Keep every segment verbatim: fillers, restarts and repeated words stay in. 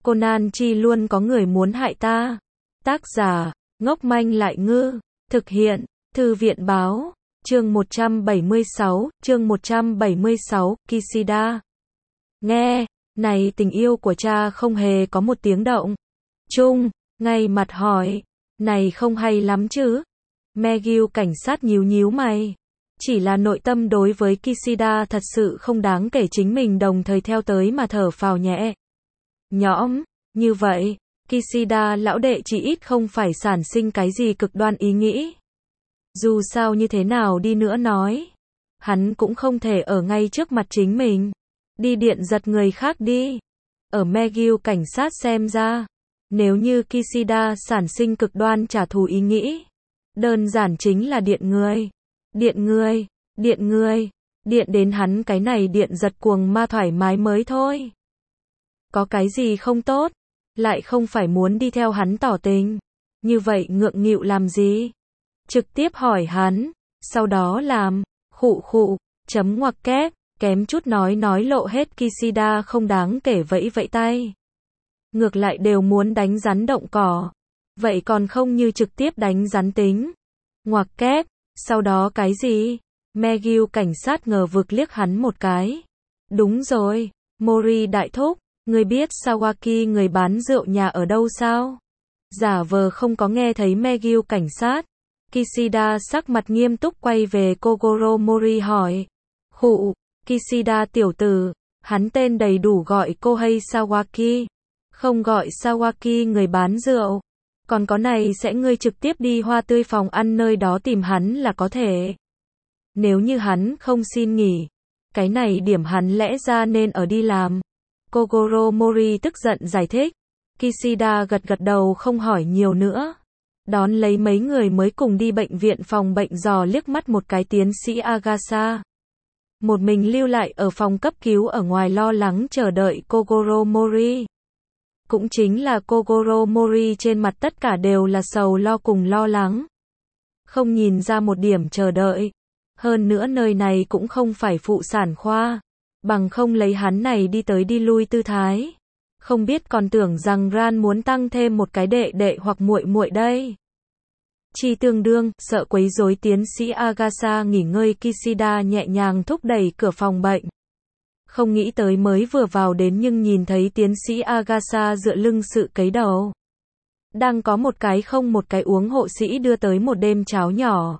Conan chi luôn có người muốn hại ta. Tác giả, ngốc manh lại ngư. Thực hiện, Thư viện báo. Chương một trăm bảy mươi sáu, chương một trăm bảy mươi sáu, Kishida. Nghe, này tình yêu của cha không hề có một tiếng động. Trung, ngay mặt hỏi, này không hay lắm chứ. Megil cảnh sát nhíu nhíu mày. Chỉ là nội tâm đối với Kishida thật sự không đáng kể, chính mình đồng thời theo tới mà thở phào nhẹ nhõm. Như vậy, Kishida lão đệ chỉ ít không phải sản sinh cái gì cực đoan ý nghĩ. Dù sao như thế nào đi nữa nói, hắn cũng không thể ở ngay trước mặt chính mình đi điện giật người khác đi. Ở Megil cảnh sát xem ra, nếu như Kishida sản sinh cực đoan trả thù ý nghĩ, đơn giản chính là điện người. Điện người, điện người, điện đến hắn cái này điện giật cuồng ma thoải mái mới thôi. Có cái gì không tốt, lại không phải muốn đi theo hắn tỏ tình. Như vậy ngượng nghịu làm gì? Trực tiếp hỏi hắn, sau đó làm, khụ khụ, chấm ngoặc kép, kém chút nói nói lộ hết. Kishida không đáng kể vẫy vẫy tay. Ngược lại đều muốn đánh rắn động cỏ. Vậy còn không như trực tiếp đánh rắn tính. Ngoặc kép, sau đó cái gì? Megil cảnh sát ngờ vực liếc hắn một cái. Đúng rồi, Mori đại thúc, người biết Sawaki người bán rượu nhà ở đâu sao? Giả vờ không có nghe thấy Megil cảnh sát. Kishida sắc mặt nghiêm túc quay về Kogoro Mori hỏi. Khụ, Kishida tiểu tử, hắn tên đầy đủ gọi Kohei Sawaki, không gọi Sawaki người bán rượu. Còn có này sẽ ngươi trực tiếp đi hoa tươi phòng ăn nơi đó tìm hắn là có thể. Nếu như hắn không xin nghỉ, cái này điểm hắn lẽ ra nên ở đi làm. Kogoro Mori tức giận giải thích. Kishida gật gật đầu không hỏi nhiều nữa. Đón lấy mấy người mới cùng đi bệnh viện phòng bệnh, dò liếc mắt một cái tiến sĩ Agasa. Một mình lưu lại ở phòng cấp cứu ở ngoài lo lắng chờ đợi Kogoro Mori. Cũng chính là Kogoro Mori trên mặt tất cả đều là sầu lo cùng lo lắng. Không nhìn ra một điểm chờ đợi. Hơn nữa nơi này cũng không phải phụ sản khoa. Bằng không lấy hắn này đi tới đi lui tư thái. Không biết còn tưởng rằng Ran muốn tăng thêm một cái đệ đệ hoặc muội muội đây. Chi tương đương, sợ quấy rối tiến sĩ Agasa nghỉ ngơi, Kishida nhẹ nhàng thúc đẩy cửa phòng bệnh. Không nghĩ tới mới vừa vào đến nhưng nhìn thấy tiến sĩ Agasa dựa lưng sự cấy đầu. Đang có một cái không một cái uống hộ sĩ đưa tới một đêm cháo nhỏ.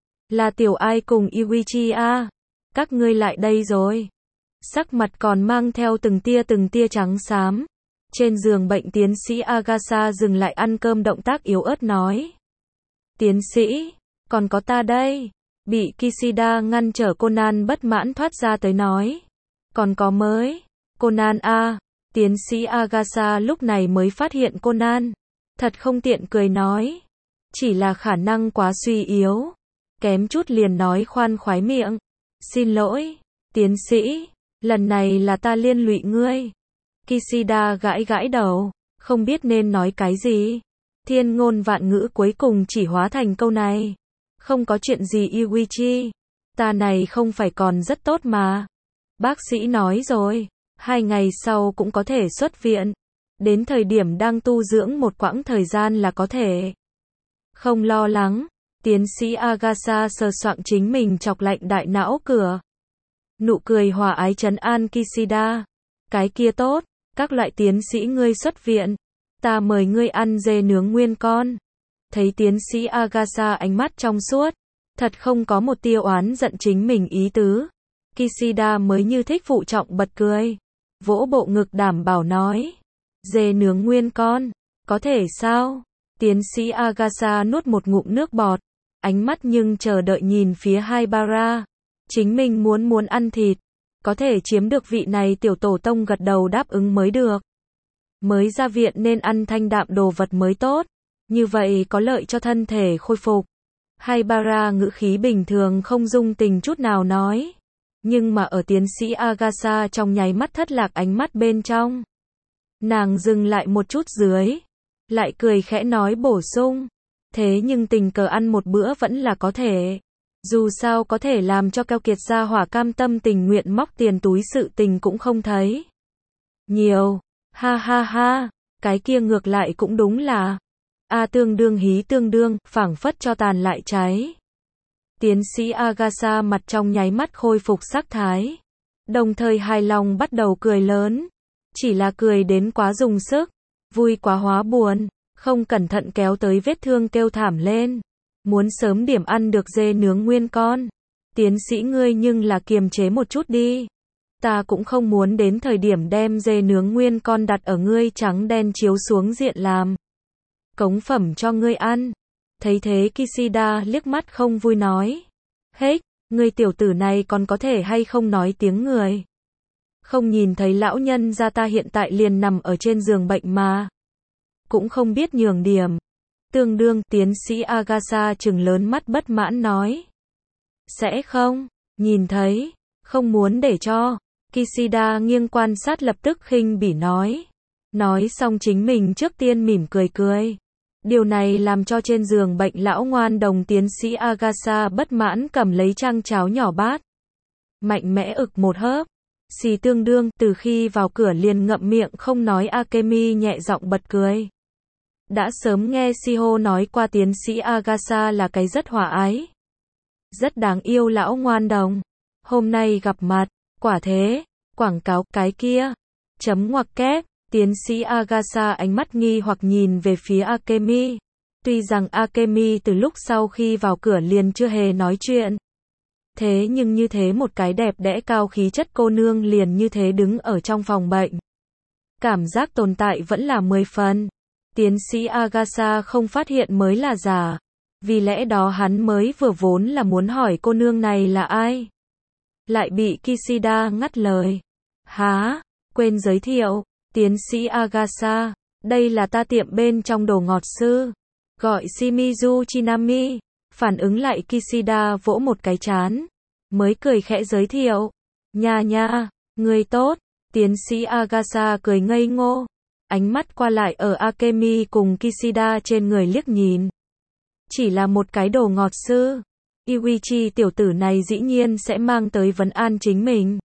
Là Tiểu Ai cùng Iwichi a, các ngươi lại đây rồi. Sắc mặt còn mang theo từng tia từng tia trắng xám. Trên giường bệnh tiến sĩ Agasa dừng lại ăn cơm động tác yếu ớt nói. Tiến sĩ, còn có ta đây. Bị Kishida ngăn trở, Conan bất mãn thoát ra tới nói. Còn có mới. Conan a. Tiến sĩ Agasa lúc này mới phát hiện Conan. Thật không tiện cười nói. Chỉ là khả năng quá suy yếu. Kém chút liền nói khoan khoái miệng. Xin lỗi, tiến sĩ. Lần này là ta liên lụy ngươi. Kishida gãi gãi đầu. Không biết nên nói cái gì. Thiên ngôn vạn ngữ cuối cùng chỉ hóa thành câu này. Không có chuyện gì Iwichi. Ta này không phải còn rất tốt mà. Bác sĩ nói rồi. Hai ngày sau cũng có thể xuất viện. Đến thời điểm đang tu dưỡng một quãng thời gian là có thể. Không lo lắng. Tiến sĩ Agasa sờ soạng chính mình chọc lạnh đại não cửa. Nụ cười hòa ái trấn an Kishida. Cái kia tốt. Các loại tiến sĩ ngươi xuất viện. Ta mời ngươi ăn dê nướng nguyên con. Thấy tiến sĩ Agasa ánh mắt trong suốt. Thật không có một tia oán giận chính mình ý tứ. Kishida mới như thích phụ trọng bật cười. Vỗ bộ ngực đảm bảo nói. Dê nướng nguyên con. Có thể sao? Tiến sĩ Agasa nuốt một ngụm nước bọt. Ánh mắt nhưng chờ đợi nhìn phía Haibara. Chính mình muốn muốn ăn thịt. Có thể chiếm được vị này tiểu tổ tông gật đầu đáp ứng mới được. Mới ra viện nên ăn thanh đạm đồ vật mới tốt. Như vậy có lợi cho thân thể khôi phục. Haibara ngữ khí bình thường không dung tình chút nào nói. Nhưng mà ở tiến sĩ Agasa trong nháy mắt thất lạc ánh mắt bên trong. Nàng dừng lại một chút dưới. Lại cười khẽ nói bổ sung. Thế nhưng tình cờ ăn một bữa vẫn là có thể. Dù sao có thể làm cho keo kiệt gia hỏa cam tâm tình nguyện móc tiền túi sự tình cũng không thấy nhiều. Ha ha ha, cái kia ngược lại cũng đúng là. A tương đương hí tương đương, phảng phất cho tàn lại cháy. Tiến sĩ Agasha mặt trong nháy mắt khôi phục sắc thái. Đồng thời hài lòng bắt đầu cười lớn. Chỉ là cười đến quá dùng sức. Vui quá hóa buồn. Không cẩn thận kéo tới vết thương kêu thảm lên. Muốn sớm điểm ăn được dê nướng nguyên con. Tiến sĩ ngươi nhưng là kiềm chế một chút đi. Ta cũng không muốn đến thời điểm đem dê nướng nguyên con đặt ở ngươi trắng đen chiếu xuống diện làm cống phẩm cho ngươi ăn. Thấy thế Kishida liếc mắt không vui nói. Hết, ngươi tiểu tử này còn có thể hay không nói tiếng người. Không nhìn thấy lão nhân gia ta hiện tại liền nằm ở trên giường bệnh mà. Cũng không biết nhường điểm. Tương đương, tiến sĩ Agasha trừng lớn mắt bất mãn nói. Sẽ không, nhìn thấy, không muốn để cho. Kishida nghiêng quan sát lập tức khinh bỉ nói. Nói xong chính mình trước tiên mỉm cười cười. Điều này làm cho trên giường bệnh lão ngoan đồng tiến sĩ Agasha bất mãn cầm lấy chăng cháo nhỏ bát. Mạnh mẽ ực một hớp. Xì tương đương, từ khi vào cửa liền ngậm miệng không nói Akemi nhẹ giọng bật cười. Đã sớm nghe Shiho nói qua tiến sĩ Agasha là cái rất hòa ái. Rất đáng yêu lão ngoan đồng. Hôm nay gặp mặt, quả thế, quảng cáo cái kia. Chấm ngoặc kép. Tiến sĩ Agasha ánh mắt nghi hoặc nhìn về phía Akemi. Tuy rằng Akemi từ lúc sau khi vào cửa liền chưa hề nói chuyện. Thế nhưng như thế một cái đẹp đẽ cao khí chất cô nương liền như thế đứng ở trong phòng bệnh. Cảm giác tồn tại vẫn là mười phần. Tiến sĩ Agasha không phát hiện mới là giả. Vì lẽ đó hắn mới vừa vốn là muốn hỏi cô nương này là ai. Lại bị Kishida ngắt lời. Há, quên giới thiệu. Tiến sĩ Agasha, đây là ta tiệm bên trong đồ ngọt sư. Gọi Shimizu Chinami. Phản ứng lại Kishida vỗ một cái chán. Mới cười khẽ giới thiệu. Nha nha, người tốt. Tiến sĩ Agasha cười ngây ngô. Ánh mắt qua lại ở Akemi cùng Kishida trên người liếc nhìn. Chỉ là một cái đồ ngọt sư. Iwichi tiểu tử này dĩ nhiên sẽ mang tới vấn an chính mình.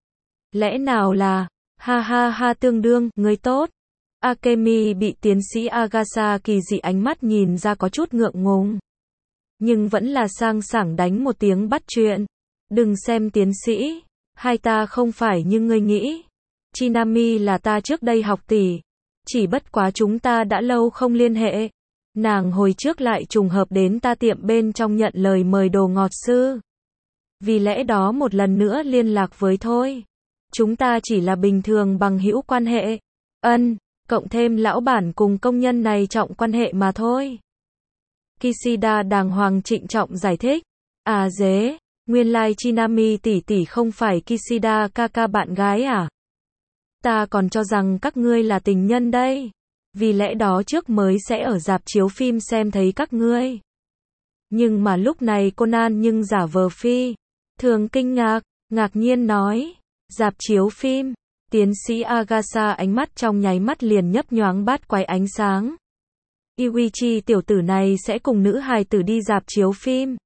Lẽ nào là... Ha ha ha tương đương, người tốt. Akemi bị tiến sĩ Agasha kỳ dị ánh mắt nhìn ra có chút ngượng ngùng. Nhưng vẫn là sang sảng đánh một tiếng bắt chuyện. Đừng xem tiến sĩ. Hai ta không phải như ngươi nghĩ. Chinami là ta trước đây học tỷ. Chỉ bất quá chúng ta đã lâu không liên hệ. Nàng hồi trước lại trùng hợp đến ta tiệm bên trong nhận lời mời đồ ngọt sư. Vì lẽ đó một lần nữa liên lạc với thôi. Chúng ta chỉ là bình thường bằng hữu quan hệ. Ân, cộng thêm lão bản cùng công nhân này trọng quan hệ mà thôi. Kishida đàng hoàng trịnh trọng giải thích. À dế, nguyên lai Chinami tỷ tỷ không phải Kishida kaka bạn gái à? Ta còn cho rằng các ngươi là tình nhân đây. Vì lẽ đó trước mới sẽ ở rạp chiếu phim xem thấy các ngươi. Nhưng mà lúc này Conan nhưng giả vờ phi. Thường kinh ngạc, ngạc nhiên nói. Rạp chiếu phim. Tiến sĩ Agasha ánh mắt trong nháy mắt liền nhấp nhoáng bát quái ánh sáng. Iwichi tiểu tử này sẽ cùng nữ hài tử đi rạp chiếu phim.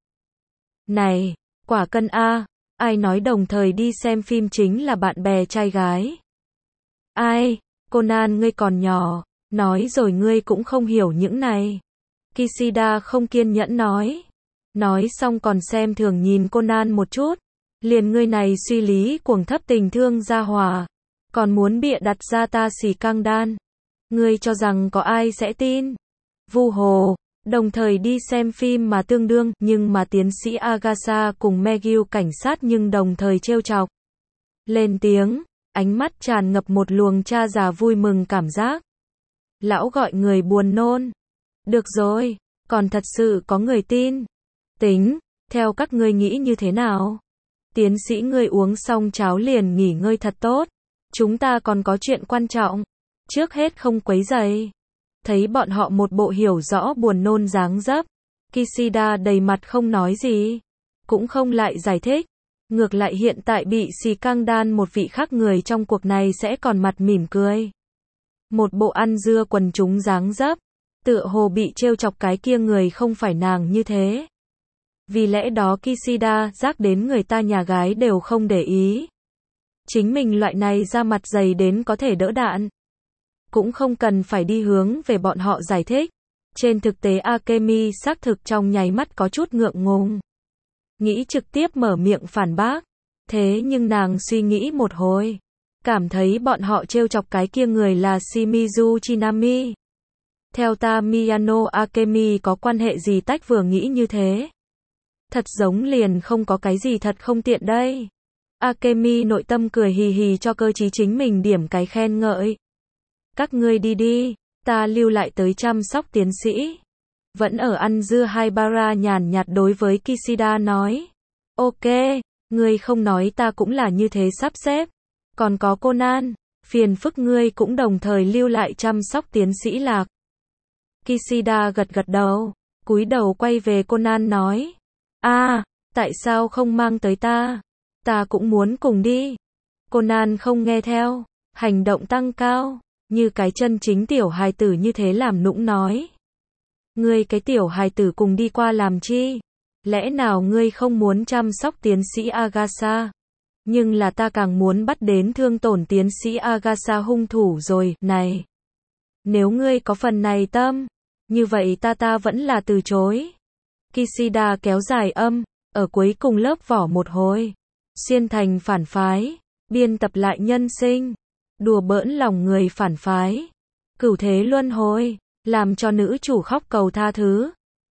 Này, quả cân a, ai nói đồng thời đi xem phim chính là bạn bè trai gái. Ai, Conan ngươi còn nhỏ, nói rồi ngươi cũng không hiểu những này. Kishida không kiên nhẫn nói. Nói xong còn xem thường nhìn Conan một chút. Liền ngươi này suy lý cuồng thấp tình thương gia hòa. Còn muốn bịa đặt ra ta xì căng đan. Ngươi cho rằng có ai sẽ tin. Vu hồ, đồng thời đi xem phim mà tương đương, nhưng mà tiến sĩ Agasha cùng Megyu cảnh sát nhưng đồng thời trêu chọc. Lên tiếng, ánh mắt tràn ngập một luồng cha già vui mừng cảm giác. Lão gọi người buồn nôn. Được rồi, còn thật sự có người tin. Tính, theo các ngươi nghĩ như thế nào? Tiến sĩ ngươi uống xong cháo liền nghỉ ngơi thật tốt. Chúng ta còn có chuyện quan trọng. Trước hết không quấy rầy. Thấy bọn họ một bộ hiểu rõ buồn nôn dáng dấp. Kishida đầy mặt không nói gì. Cũng không lại giải thích. Ngược lại hiện tại bị xì căng đan một vị khác người trong cuộc này sẽ còn mặt mỉm cười. Một bộ ăn dưa quần chúng dáng dấp. Tựa hồ bị trêu chọc cái kia người không phải nàng như thế. Vì lẽ đó Kishida giác đến người ta nhà gái đều không để ý. Chính mình loại này ra mặt dày đến có thể đỡ đạn. cũng không cần phải đi hướng về bọn họ giải thích. Trên thực tế Akemi xác thực trong nháy mắt có chút ngượng ngùng. Nghĩ trực tiếp mở miệng phản bác. Thế nhưng nàng suy nghĩ một hồi. Cảm thấy bọn họ trêu chọc cái kia người là Shimizu Chinami. Theo ta Miyano Akemi có quan hệ gì tách vừa nghĩ như thế. Thật giống liền không có cái gì thật không tiện đây. Akemi nội tâm cười hì hì cho cơ trí chính mình điểm cái khen ngợi. Các ngươi đi đi, ta lưu lại tới chăm sóc tiến sĩ. Vẫn ở ăn dưa Haibara nhàn nhạt đối với Kishida nói. Ok, ngươi không nói ta cũng là như thế sắp xếp. Còn có Conan, phiền phức ngươi cũng đồng thời lưu lại chăm sóc tiến sĩ Lạc. Kishida gật gật đầu, cúi đầu quay về Conan nói. A, à, tại sao không mang tới ta? Ta cũng muốn cùng đi. Conan không nghe theo, hành động tăng cao, như cái chân chính tiểu hài tử như thế làm nũng nói. Ngươi cái tiểu hài tử cùng đi qua làm chi? Lẽ nào ngươi không muốn chăm sóc tiến sĩ Agasa? Nhưng là ta càng muốn bắt đến thương tổn tiến sĩ Agasa hung thủ rồi, này. Nếu ngươi có phần này tâm, như vậy ta ta vẫn là từ chối. Kishida kéo dài âm, ở cuối cùng lớp vỏ một hồi. Xuyên thành phản phái, biên tập lại nhân sinh, đùa bỡn lòng người phản phái. Cửu thế luân hồi, làm cho nữ chủ khóc cầu tha thứ.